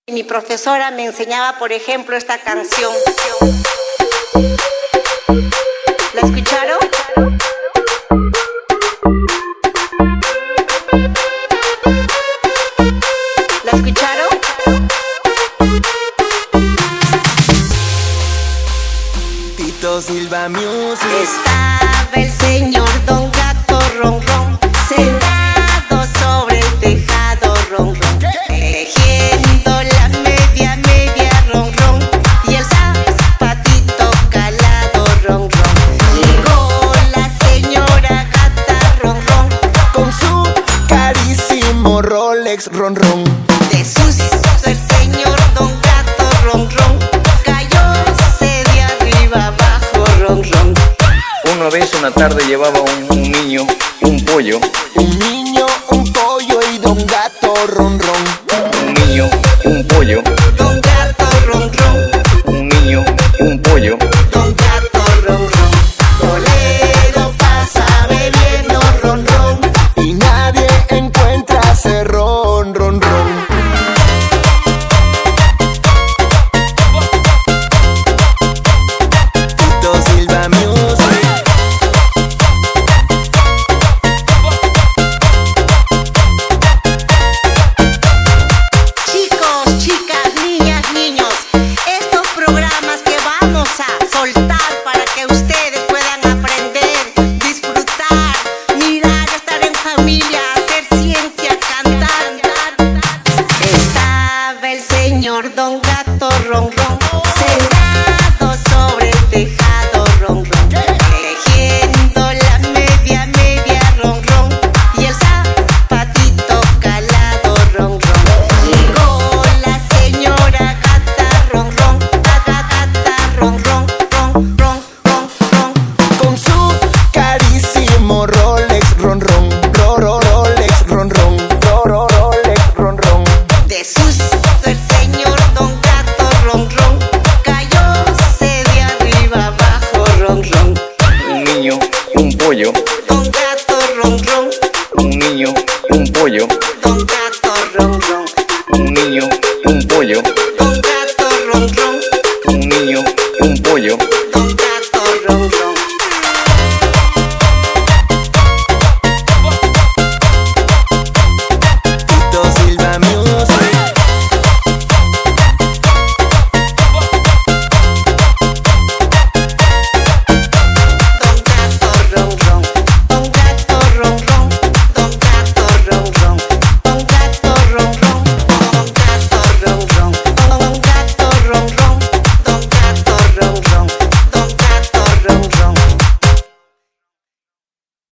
Mi profesora me enseñaba, por ejemplo, esta canción. ¿La escucharon? ¿La escucharon? Tito Silva Music. Estaba el señor Don Gato Ron Ron sentado sobre el tejado Ron Ron, tejiendo la media Ron Ron y el zapatito calado Ron Ron. Llegó la señora Gata Ron Ron con su carísimo Rolex Ron Ron. De susto el señor Don Gato Ron Ron cayóse de arriba abajo Ron Ron. Una vez, una tarde, llevaba un niño, un pollo. Un niño, un pollo y Don Gato Ron Ron. Un niño, un pollo. Don Gato Ron Ron. Un niño, un pollo. Don Gato Ron Ron. Toledo pasa bebiendo Ron Ron y nadie encuentra ese Ron Ron Ron. Tito Silva Music. Chicos, chicas, niñas, niños, estos programas que vamos a soltar para que ustedes puedan aprender, disfrutar, mirar, estar en familia, hacer ciencia, cantar. Estaba el señor Don Gato Ron Ron sentado sobre el tejado Ron Ron, tejiendo la media Ron Ron y el zapatito calado Ron Ron. Llegó la señora Gata Ron Ron, Gata Ron Ron, Ron Ron Ron Ron, Con su carísimo Rolex Ron Ron. Rolex Ron Ron. Rolex Ron Ron. de susto el señor Don Gato Ron Ron cayóse de arriba abajo Ron Ron. Un niño, un pollo. Don Gato Ron Ron. Un niño, un pollo. Don Gato Ron Ron. Un niño, un pollo. Don Gato Ron Ron.